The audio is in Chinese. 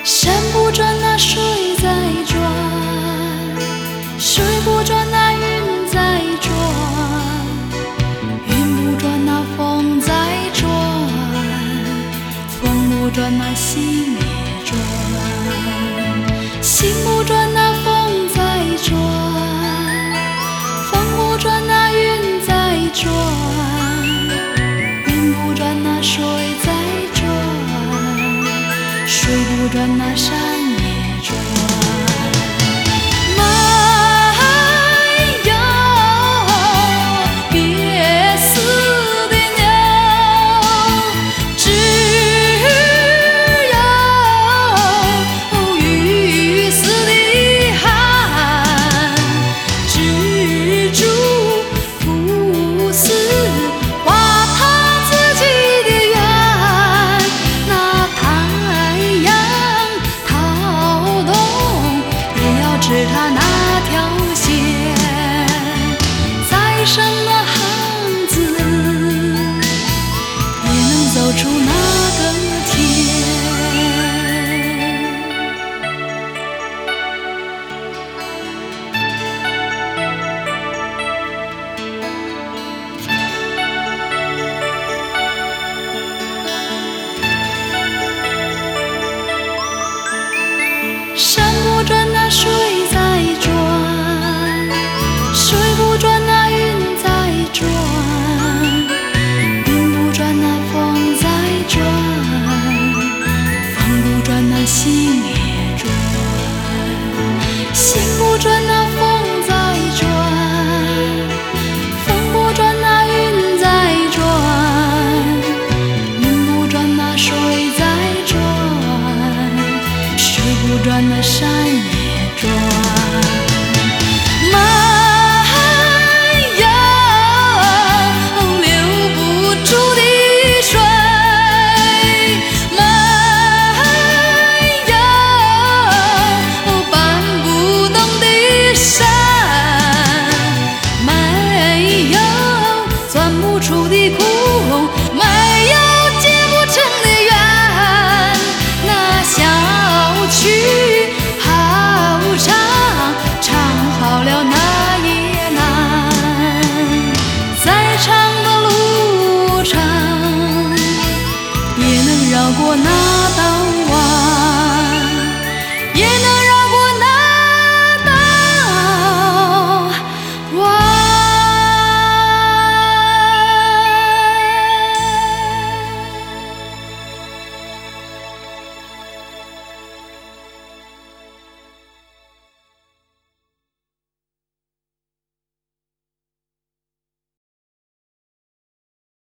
山不转那水在转，水不转那云在转，云不转那风在转，风不转那心也转，心不转那风在转，风不转那云在转，云不转那水在转，水不转那山也转。是他那条线，再什么行子也能走出那个天。山不转那水在转，水不转那云在转，云不转那风在转，风不转那心也转，心不转那风在转，风不转那云在转，云不转那水在转，水不转那山也转。